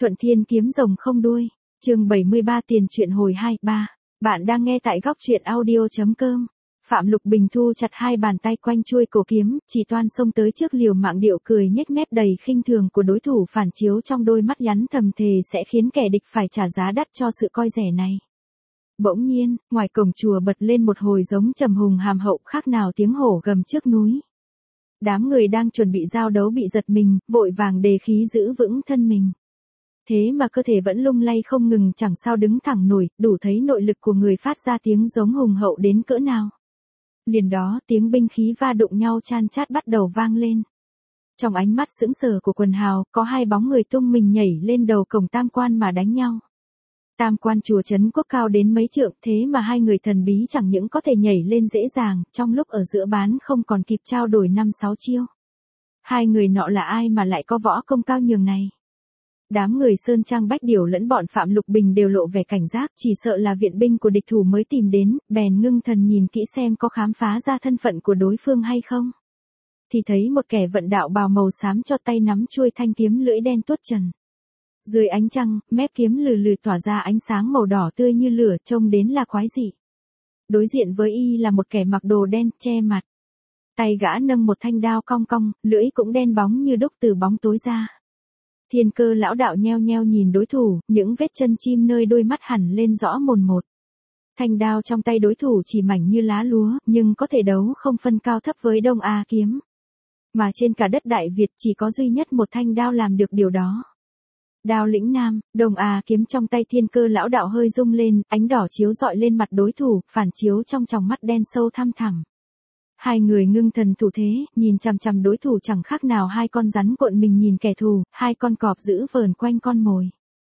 Thuận Thiên kiếm rồng không đuôi. Chương 73 tiền truyện hồi 2-3. Bạn đang nghe tại góc truyện audio.com. Phạm Lục Bình thu chặt hai bàn tay quanh chuôi cổ kiếm, chỉ toan xông tới trước liều mạng điệu cười nhếch mép đầy khinh thường của đối thủ phản chiếu trong đôi mắt nhắn thầm thề sẽ khiến kẻ địch phải trả giá đắt cho sự coi rẻ này. Bỗng nhiên, ngoài cổng chùa bật lên một hồi giống trầm hùng hàm hậu khác nào tiếng hổ gầm trước núi. Đám người đang chuẩn bị giao đấu bị giật mình, vội vàng đề khí giữ vững thân mình. Thế mà cơ thể vẫn lung lay không ngừng chẳng sao đứng thẳng nổi, đủ thấy nội lực của người phát ra tiếng giống hùng hậu đến cỡ nào. Liền đó tiếng binh khí va đụng nhau chan chát bắt đầu vang lên. Trong ánh mắt sững sờ của quần hào, có hai bóng người tung mình nhảy lên đầu cổng tam quan mà đánh nhau. Tam quan chùa Trấn Quốc cao đến mấy trượng, thế mà hai người thần bí chẳng những có thể nhảy lên dễ dàng, trong lúc ở giữa bán không còn kịp trao đổi 5-6 chiêu. Hai người nọ là ai mà lại có võ công cao nhường này? Đám người Sơn Trang Bách Điểu lẫn bọn Phạm Lục Bình đều lộ vẻ cảnh giác, chỉ sợ là viện binh của địch thủ mới tìm đến, bèn ngưng thần nhìn kỹ xem có khám phá ra thân phận của đối phương hay không. Thì thấy một kẻ vận đạo bào màu xám cho tay nắm chuôi thanh kiếm lưỡi đen tuốt trần. Dưới ánh trăng, mép kiếm lừ lừ tỏa ra ánh sáng màu đỏ tươi như lửa, trông đến là quái dị. Đối diện với y là một kẻ mặc đồ đen, che mặt. Tay gã nâng một thanh đao cong cong, lưỡi cũng đen bóng như đúc từ bóng tối ra. Thiên Cơ lão đạo nheo nheo nhìn đối thủ, những vết chân chim nơi đôi mắt hẳn lên rõ mồn một. Thanh đao trong tay đối thủ chỉ mảnh như lá lúa, nhưng có thể đấu không phân cao thấp với Đông A kiếm. Mà trên cả đất Đại Việt chỉ có duy nhất một thanh đao làm được điều đó. Đao lĩnh nam, Đông A kiếm trong tay Thiên Cơ lão đạo hơi rung lên, ánh đỏ chiếu rọi lên mặt đối thủ, phản chiếu trong tròng mắt đen sâu thăm thẳm. Hai người ngưng thần thủ thế, nhìn chằm chằm đối thủ chẳng khác nào hai con rắn cuộn mình nhìn kẻ thù, hai con cọp giữ vờn quanh con mồi.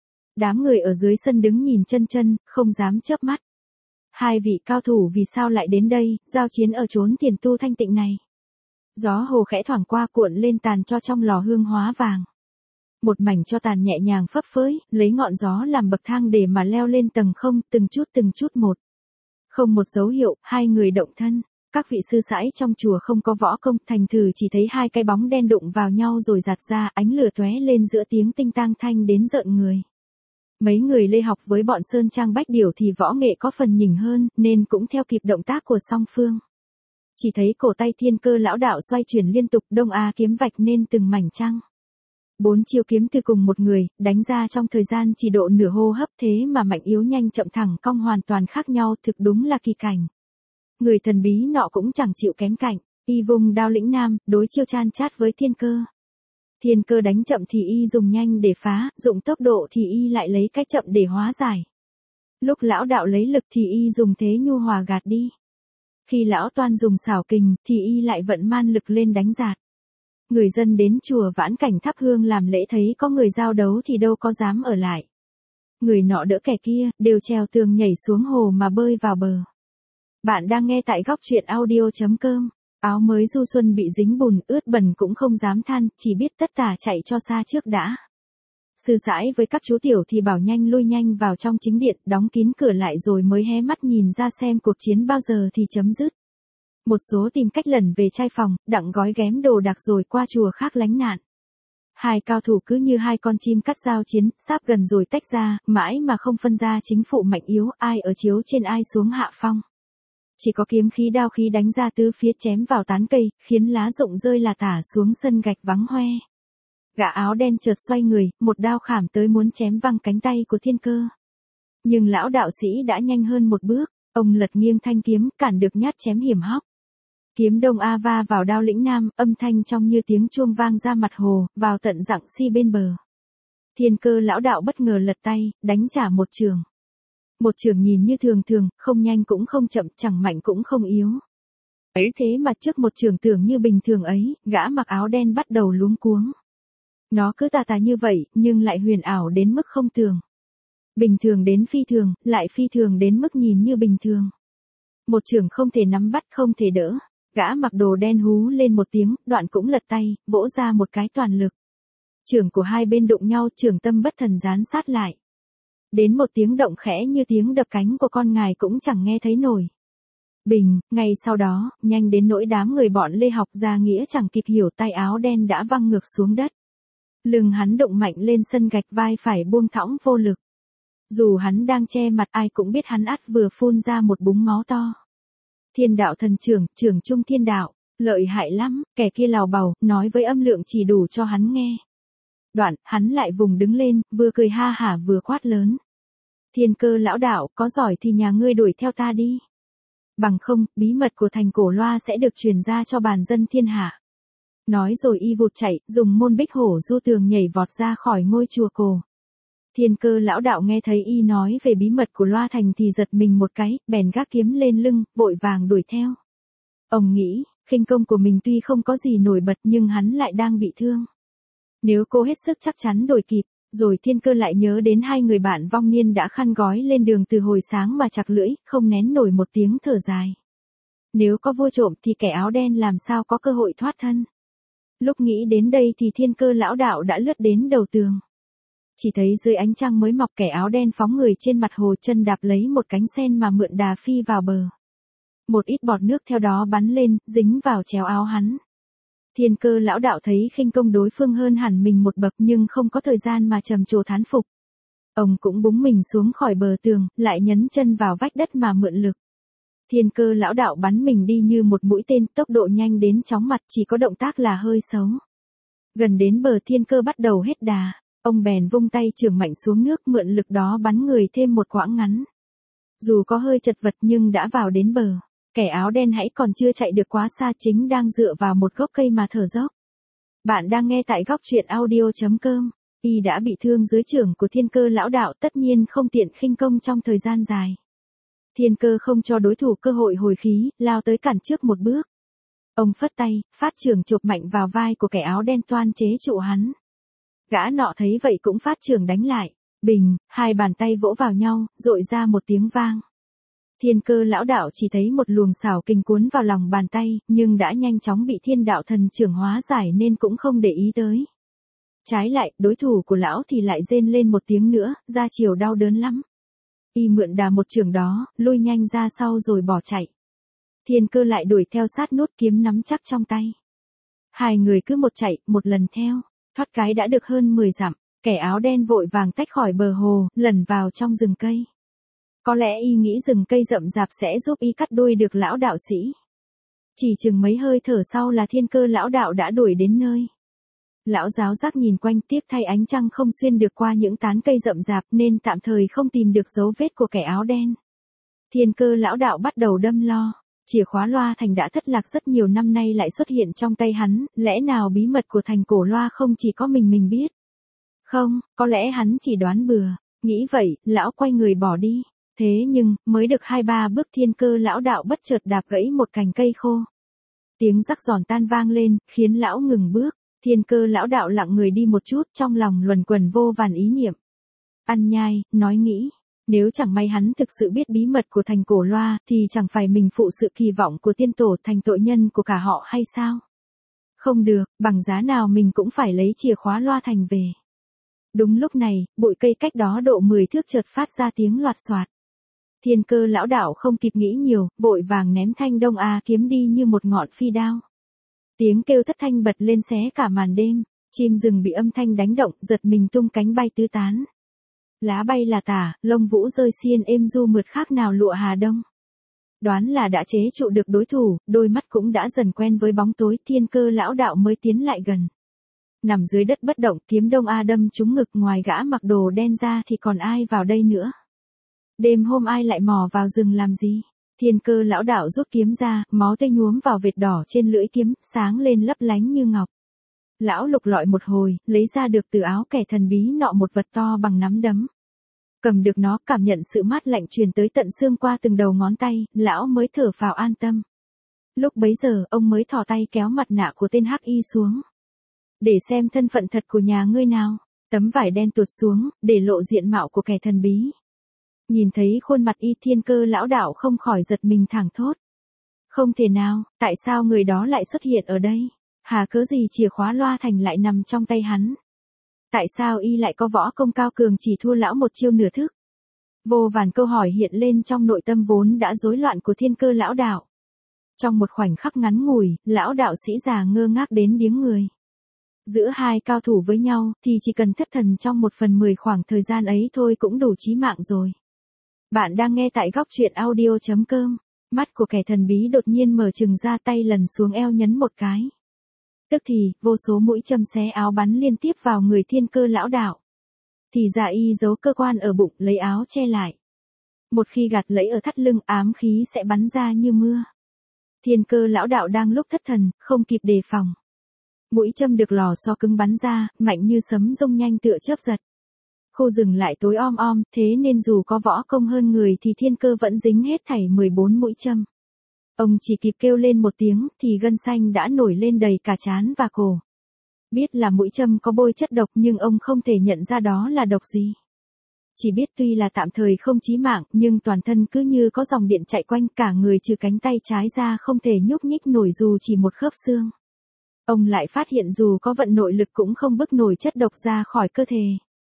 Đám người ở dưới sân đứng nhìn chân chân, không dám chớp mắt. Hai vị cao thủ vì sao lại đến đây, giao chiến ở chốn tiền tu thanh tịnh này. Gió hồ khẽ thoảng qua cuộn lên tàn cho trong lò hương hóa vàng. Một mảnh cho tàn nhẹ nhàng phấp phới, lấy ngọn gió làm bậc thang để mà leo lên tầng không, từng chút một. Không một dấu hiệu, hai người động thân. Các vị sư sãi trong chùa không có võ công, thành thử chỉ thấy hai cái bóng đen đụng vào nhau rồi giạt ra, ánh lửa tóe lên giữa tiếng tinh tang thanh đến rợn người. Mấy người Lê học với bọn Sơn Trang Bách Điểu thì võ nghệ có phần nhỉnh hơn, nên cũng theo kịp động tác của song phương. Chỉ thấy cổ tay Thiên Cơ lão đạo xoay chuyển liên tục, Đông A kiếm vạch nên từng mảnh trăng. 4 chiêu kiếm từ cùng một người, đánh ra trong thời gian chỉ độ nửa hô hấp, thế mà mạnh yếu nhanh chậm thẳng cong hoàn toàn khác nhau, thực đúng là kỳ cảnh. Người thần bí nọ cũng chẳng chịu kém cạnh, y vùng đao lĩnh nam, đối chiêu chan chát với Thiên Cơ. Thiên Cơ đánh chậm thì y dùng nhanh để phá, dụng tốc độ thì y lại lấy cách chậm để hóa giải. Lúc lão đạo lấy lực thì y dùng thế nhu hòa gạt đi. Khi lão toan dùng xảo kình thì y lại vận man lực lên đánh giạt. Người dân đến chùa Vãn Cảnh thắp hương làm lễ thấy có người giao đấu thì đâu có dám ở lại. Người nọ đỡ kẻ kia, đều trèo tường nhảy xuống hồ mà bơi vào bờ. Bạn đang nghe tại góc truyện audio.com. Áo mới du xuân bị dính bùn, ướt bẩn cũng không dám than, chỉ biết tất tả chạy cho xa trước đã. Sư sãi với các chú tiểu thì bảo nhanh lui nhanh vào trong chính điện, đóng kín cửa lại rồi mới hé mắt nhìn ra xem cuộc chiến bao giờ thì chấm dứt. Một số tìm cách lẩn về trai phòng, đặng gói ghém đồ đạc rồi qua chùa khác lánh nạn. Hai cao thủ cứ như hai con chim cắt giao chiến, sáp gần rồi tách ra, mãi mà không phân ra chính phụ mạnh yếu, ai ở chiếu trên ai xuống hạ phong. Chỉ có kiếm khí đao khí đánh ra tứ phía chém vào tán cây, khiến lá rụng rơi là tả xuống sân gạch vắng hoe. Gã áo đen chợt xoay người, một đao khảm tới muốn chém văng cánh tay của Thiên Cơ. Nhưng lão đạo sĩ đã nhanh hơn một bước, ông lật nghiêng thanh kiếm, cản được nhát chém hiểm hóc. Kiếm Đông A va vào đao lĩnh nam, âm thanh trong như tiếng chuông vang ra mặt hồ, vào tận rặng si bên bờ. Thiên Cơ lão đạo bất ngờ lật tay, đánh trả một chưởng. Một chưởng nhìn như thường thường, không nhanh cũng không chậm, chẳng mạnh cũng không yếu. Ấy thế mà trước một chưởng tưởng như bình thường ấy, gã mặc áo đen bắt đầu luống cuống. Nó cứ tà tà như vậy, nhưng lại huyền ảo đến mức không tưởng. Bình thường đến phi thường, lại phi thường đến mức nhìn như bình thường. Một chưởng không thể nắm bắt, không thể đỡ. Gã mặc đồ đen hú lên một tiếng, đoạn cũng lật tay, vỗ ra một cái toàn lực. Chưởng của hai bên đụng nhau, chưởng tâm bất thần dán sát lại. Đến một tiếng động khẽ như tiếng đập cánh của con ngài cũng chẳng nghe thấy nổi. Bình, ngay sau đó, nhanh đến nỗi đám người bọn Lê học Gia Nghĩa chẳng kịp hiểu, tay áo đen đã văng ngược xuống đất. Lưng hắn động mạnh lên sân gạch, vai phải buông thõng vô lực. Dù hắn đang che mặt ai cũng biết hắn ắt vừa phun ra một búng máu to. Thiên đạo thần trưởng, trưởng trung thiên đạo, lợi hại lắm, kẻ kia lào bào, nói với âm lượng chỉ đủ cho hắn nghe. Đoạn, hắn lại vùng đứng lên, vừa cười ha hả vừa quát lớn. Thiên Cơ lão đạo, có giỏi thì nhà ngươi đuổi theo ta đi. Bằng không, bí mật của thành Cổ Loa sẽ được truyền ra cho bàn dân thiên hạ. Nói rồi y vụt chạy, dùng môn bích hổ du tường nhảy vọt ra khỏi ngôi chùa cổ. Thiên Cơ lão đạo nghe thấy y nói về bí mật của Loa Thành thì giật mình một cái, bèn gác kiếm lên lưng, vội vàng đuổi theo. Ông nghĩ, khinh công của mình tuy không có gì nổi bật nhưng hắn lại đang bị thương. Nếu cố hết sức chắc chắn đuổi kịp, rồi Thiên Cơ lại nhớ đến hai người bạn vong niên đã khăn gói lên đường từ hồi sáng mà chặt lưỡi, không nén nổi một tiếng thở dài. Nếu có vô trộm thì kẻ áo đen làm sao có cơ hội thoát thân. Lúc nghĩ đến đây thì Thiên Cơ lão đạo đã lướt đến đầu tường. Chỉ thấy dưới ánh trăng mới mọc, kẻ áo đen phóng người trên mặt hồ, chân đạp lấy một cánh sen mà mượn đà phi vào bờ. Một ít bọt nước theo đó bắn lên, dính vào chéo áo hắn. Thiên Cơ lão đạo thấy khinh công đối phương hơn hẳn mình một bậc nhưng không có thời gian mà trầm trồ thán phục. Ông cũng búng mình xuống khỏi bờ tường, lại nhấn chân vào vách đất mà mượn lực. Thiên Cơ lão đạo bắn mình đi như một mũi tên, tốc độ nhanh đến chóng mặt, chỉ có động tác là hơi xấu. Gần đến bờ Thiên Cơ bắt đầu hết đà, ông bèn vung tay chưởng mạnh xuống nước, mượn lực đó bắn người thêm một quãng ngắn. Dù có hơi chật vật nhưng đã vào đến bờ. Kẻ áo đen hãy còn chưa chạy được quá xa, chính đang dựa vào một gốc cây mà thở dốc. Bạn đang nghe tại góc truyện audio.com. Y đã bị thương dưới chưởng của Thiên Cơ lão đạo, tất nhiên không tiện khinh công trong thời gian dài. Thiên Cơ không cho đối thủ cơ hội hồi khí, lao tới cản trước một bước. Ông phất tay, phát chưởng chộp mạnh vào vai của kẻ áo đen toan chế trụ hắn. Gã nọ thấy vậy cũng phát chưởng đánh lại. Bình, hai bàn tay vỗ vào nhau, rội ra một tiếng vang. Thiên Cơ lão đạo chỉ thấy một luồng xảo kình cuốn vào lòng bàn tay, nhưng đã nhanh chóng bị thiên đạo thần trưởng hóa giải nên cũng không để ý tới. Trái lại, đối thủ của lão thì lại rên lên một tiếng nữa, ra chiều đau đớn lắm. Y mượn đà một chưởng đó, lui nhanh ra sau rồi bỏ chạy. Thiên Cơ lại đuổi theo sát, nút kiếm nắm chắc trong tay. Hai người cứ một chạy, một lần theo, thoát cái đã được hơn 10 dặm, kẻ áo đen vội vàng tách khỏi bờ hồ, lẩn vào trong rừng cây. Có lẽ y nghĩ rừng cây rậm rạp sẽ giúp y cắt đuôi được lão đạo sĩ. Chỉ chừng mấy hơi thở sau là Thiên Cơ lão đạo đã đuổi đến nơi. Lão giáo giác nhìn quanh, tiếc thay ánh trăng không xuyên được qua những tán cây rậm rạp nên tạm thời không tìm được dấu vết của kẻ áo đen. Thiên Cơ lão đạo bắt đầu đâm lo. Chìa khóa Loa Thành đã thất lạc rất nhiều năm nay lại xuất hiện trong tay hắn, lẽ nào bí mật của thành Cổ Loa không chỉ có mình biết? Không, có lẽ hắn chỉ đoán bừa. Nghĩ vậy, lão quay người bỏ đi. Thế nhưng, mới được 2-3 bước Thiên Cơ lão đạo bất chợt đạp gãy một cành cây khô. Tiếng rắc giòn tan vang lên, khiến lão ngừng bước. Thiên Cơ lão đạo lặng người đi một chút, trong lòng luẩn quẩn vô vàn ý niệm. Ăn nhai, nói nghĩ. Nếu chẳng may hắn thực sự biết bí mật của thành Cổ Loa, thì chẳng phải mình phụ sự kỳ vọng của tiên tổ thành tội nhân của cả họ hay sao? Không được, bằng giá nào mình cũng phải lấy chìa khóa Loa Thành về. Đúng lúc này, bụi cây cách đó độ 10 thước chợt phát ra tiếng loạt xoạt. Thiên Cơ lão đạo không kịp nghĩ nhiều, vội vàng ném thanh Đông A kiếm đi như một ngọn phi đao. Tiếng kêu thất thanh bật lên xé cả màn đêm, chim rừng bị âm thanh đánh động, giật mình tung cánh bay tứ tán. Lá bay là tả, lông vũ rơi xiên êm du mượt khác nào lụa Hà Đông. Đoán là đã chế trụ được đối thủ, đôi mắt cũng đã dần quen với bóng tối, Thiên Cơ lão đạo mới tiến lại gần. Nằm dưới đất bất động, kiếm Đông A đâm trúng ngực, ngoài gã mặc đồ đen ra thì còn ai vào đây nữa. Đêm hôm ai lại mò vào rừng làm gì? Thiên Cơ lão đạo rút kiếm ra, máu tươi nhuốm vào vệt đỏ trên lưỡi kiếm, sáng lên lấp lánh như ngọc. Lão lục lọi một hồi, lấy ra được từ áo kẻ thần bí nọ một vật to bằng nắm đấm. Cầm được nó, cảm nhận sự mát lạnh truyền tới tận xương qua từng đầu ngón tay, lão mới thở phào an tâm. Lúc bấy giờ, ông mới thò tay kéo mặt nạ của tên hắc y xuống. Để xem thân phận thật của nhà ngươi nào. Tấm vải đen tuột xuống, để lộ diện mạo của kẻ thần bí. Nhìn thấy khuôn mặt y, Thiên Cơ lão đạo không khỏi giật mình thảng thốt. Không thể nào, tại sao người đó lại xuất hiện ở đây? Hà cớ gì chìa khóa Loa Thành lại nằm trong tay hắn? Tại sao y lại có võ công cao cường chỉ thua lão một chiêu nửa thức? Vô vàn câu hỏi hiện lên trong nội tâm vốn đã rối loạn của Thiên Cơ lão đạo. Trong một khoảnh khắc ngắn ngủi, lão đạo sĩ già ngơ ngác đến điếng người. Giữa hai cao thủ với nhau thì chỉ cần thất thần trong 1/10 khoảng thời gian ấy thôi cũng đủ chí mạng rồi. Bạn đang nghe tại góc truyện audio.com. Mắt của kẻ thần bí đột nhiên mở trừng ra, tay lần xuống eo nhấn một cái. Tức thì, vô số mũi châm xé áo bắn liên tiếp vào người Thiên Cơ lão đạo. Thì ra y giấu cơ quan ở bụng, lấy áo che lại. Một khi gạt lấy ở thắt lưng, ám khí sẽ bắn ra như mưa. Thiên Cơ lão đạo đang lúc thất thần, không kịp đề phòng. Mũi châm được lò xo cứng bắn ra, mạnh như sấm rông, nhanh tựa chớp giật. Khu rừng lại tối om om, thế nên dù có võ công hơn người thì Thiên Cơ vẫn dính hết thảy 14 mũi châm. Ông chỉ kịp kêu lên một tiếng thì gân xanh đã nổi lên đầy cả trán và cổ. Biết là mũi châm có bôi chất độc nhưng ông không thể nhận ra đó là độc gì. Chỉ biết tuy là tạm thời không chí mạng nhưng toàn thân cứ như có dòng điện chạy quanh, cả người trừ cánh tay trái ra không thể nhúc nhích nổi dù chỉ một khớp xương. Ông lại phát hiện dù có vận nội lực cũng không bức nổi chất độc ra khỏi cơ thể.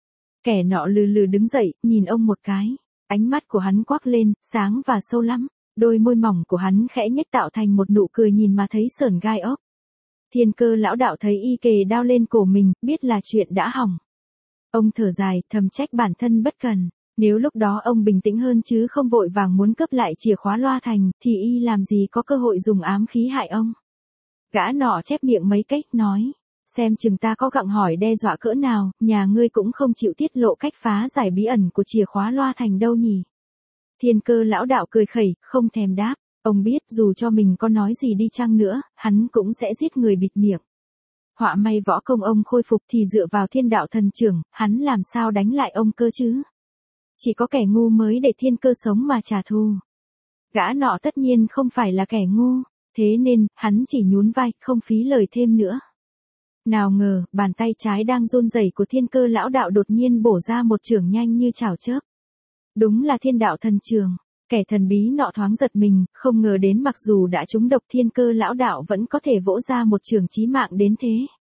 Kẻ nọ lừ lừ đứng dậy, nhìn ông một cái. Ánh mắt của hắn quắc lên, sáng và sâu lắm. Đôi môi mỏng của hắn khẽ nhếch tạo thành một nụ cười nhìn mà thấy sởn gai ốc. Thiên Cơ lão đạo thấy y kề đao lên cổ mình, biết là chuyện đã hỏng. Ông thở dài, thầm trách bản thân bất cần. Nếu lúc đó ông bình tĩnh hơn chứ không vội vàng muốn cướp lại chìa khóa loa thành, thì y làm gì có cơ hội dùng ám khí hại ông. Gã nọ chép miệng mấy cách, nói. Xem chừng ta có gặng hỏi đe dọa cỡ nào, nhà ngươi cũng không chịu tiết lộ cách phá giải bí ẩn của chìa khóa loa thành đâu nhỉ. Thiên Cơ lão đạo cười khẩy, không thèm đáp. Ông biết dù cho mình có nói gì đi chăng nữa, hắn cũng sẽ giết người bịt miệng. Họa may võ công ông khôi phục thì dựa vào Thiên Đạo Thần Trưởng, hắn làm sao đánh lại ông cơ chứ? Chỉ có kẻ ngu mới để Thiên Cơ sống mà trả thù. Gã nọ tất nhiên không phải là kẻ ngu, thế nên, hắn chỉ nhún vai, không phí lời thêm nữa. Nào ngờ, bàn tay trái đang run rẩy của Thiên Cơ lão đạo đột nhiên bổ ra một chưởng nhanh như chảo chớp. Đúng là Thiên Đạo Thần Chưởng. Kẻ thần bí nọ thoáng giật mình, không ngờ đến mặc dù đã trúng độc Thiên Cơ lão đạo vẫn có thể vỗ ra một chưởng chí mạng đến thế.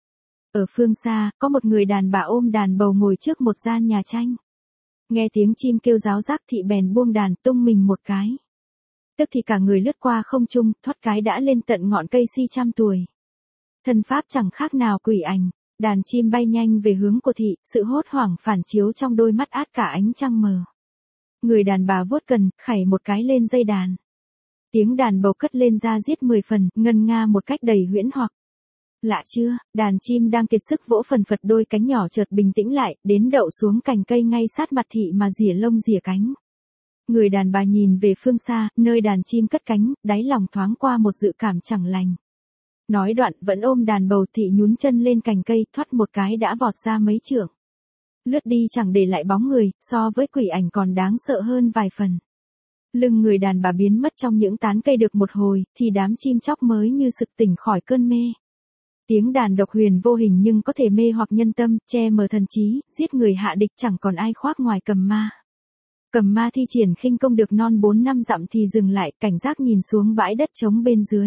Ở phương xa, có một người đàn bà ôm đàn bầu ngồi trước một gian nhà tranh. Nghe tiếng chim kêu ráo rác thị bèn buông đàn, tung mình một cái. Tức thì cả người lướt qua không trung, thoát cái đã lên tận ngọn cây si trăm tuổi. Thân pháp chẳng khác nào quỷ ảnh, đàn chim bay nhanh về hướng của thị, sự hốt hoảng phản chiếu trong đôi mắt át cả ánh trăng mờ. Người đàn bà vuốt cần, khảy một cái lên dây đàn. Tiếng đàn bầu cất lên ra diết 10 phần, ngân nga một cách đầy huyễn hoặc. Lạ chưa, đàn chim đang kiệt sức vỗ phần phật đôi cánh nhỏ chợt bình tĩnh lại, đến đậu xuống cành cây ngay sát mặt thị mà rỉa lông rỉa cánh. Người đàn bà nhìn về phương xa, nơi đàn chim cất cánh, đáy lòng thoáng qua một dự cảm chẳng lành. Nói đoạn vẫn ôm đàn bầu, thị nhún chân lên cành cây, thoát một cái đã vọt ra mấy trượng. Lướt đi chẳng để lại bóng người, so với quỷ ảnh còn đáng sợ hơn vài phần. Lưng người đàn bà biến mất trong những tán cây được một hồi, thì đám chim chóc mới như sực tỉnh khỏi cơn mê. Tiếng đàn độc huyền vô hình nhưng có thể mê hoặc nhân tâm, che mờ thần trí, giết người hạ địch, chẳng còn ai khoác ngoài Cầm Ma. Cầm Ma thi triển khinh công được non 4 năm dặm thì dừng lại, cảnh giác nhìn xuống bãi đất trống bên dưới.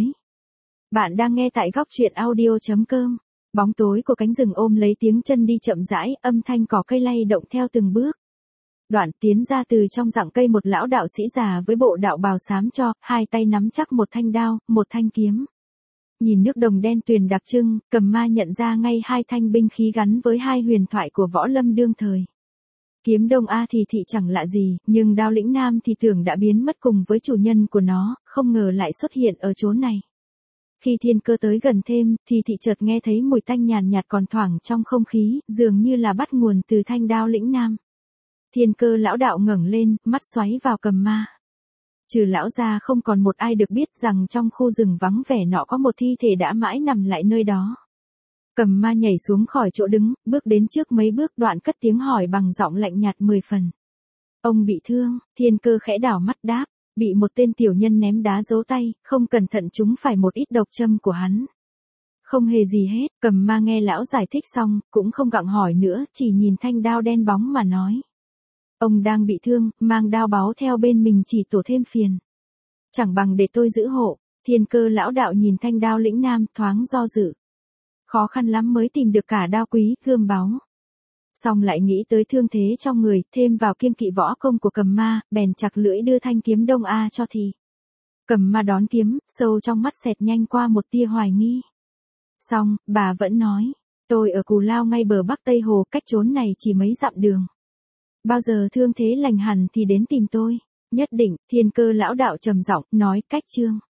Bạn đang nghe tại góc truyện audio.com. Bóng tối của cánh rừng ôm lấy tiếng chân đi chậm rãi, âm thanh cỏ cây lay động theo từng bước. Đoạn tiến ra từ trong rặng cây một lão đạo sĩ già với bộ đạo bào xám cho, hai tay nắm chắc một thanh đao, một thanh kiếm. Nhìn nước đồng đen tuyền đặc trưng, Cầm Ma nhận ra ngay hai thanh binh khí gắn với hai huyền thoại của võ lâm đương thời. Kiếm Đông A thì thị chẳng lạ gì, nhưng đao lĩnh Nam thì tưởng đã biến mất cùng với chủ nhân của nó, không ngờ lại xuất hiện ở chỗ này. Khi Thiên Cơ tới gần thêm, thì thị chợt nghe thấy mùi tanh nhàn nhạt còn thoảng trong không khí, dường như là bắt nguồn từ thanh đao lĩnh Nam. Thiên Cơ lão đạo ngẩng lên, mắt xoáy vào Cầm Ma. Trừ lão ra không còn một ai được biết rằng trong khu rừng vắng vẻ nọ có một thi thể đã mãi nằm lại nơi đó. Cầm Ma nhảy xuống khỏi chỗ đứng, bước đến trước mấy bước, đoạn cất tiếng hỏi bằng giọng lạnh nhạt 10 phần. Ông bị thương? Thiên Cơ khẽ đảo mắt đáp. Bị một tên tiểu nhân ném đá giấu tay, không cẩn thận trúng phải một ít độc châm của hắn. Không hề gì hết, Cầm Ma nghe lão giải thích xong, cũng không gặng hỏi nữa, chỉ nhìn thanh đao đen bóng mà nói. Ông đang bị thương, mang đao báu theo bên mình chỉ tổ thêm phiền. Chẳng bằng để tôi giữ hộ. Thiên Cơ lão đạo nhìn thanh đao lĩnh Nam, thoáng do dự. Khó khăn lắm mới tìm được cả đao quý, gươm báu. Xong lại nghĩ tới thương thế trong người, thêm vào kiêng kỵ võ công của Cầm Ma, bèn chặt lưỡi đưa thanh kiếm Đông A cho thì. Cầm Ma đón kiếm, sâu trong mắt xẹt nhanh qua một tia hoài nghi. Xong, bà vẫn nói, Tôi ở Cù Lao ngay bờ bắc Tây Hồ, cách chốn này chỉ mấy dặm đường. Bao giờ thương thế lành hẳn thì đến tìm tôi. Nhất định, Thiên Cơ lão đạo trầm giọng, nói, cách Trương.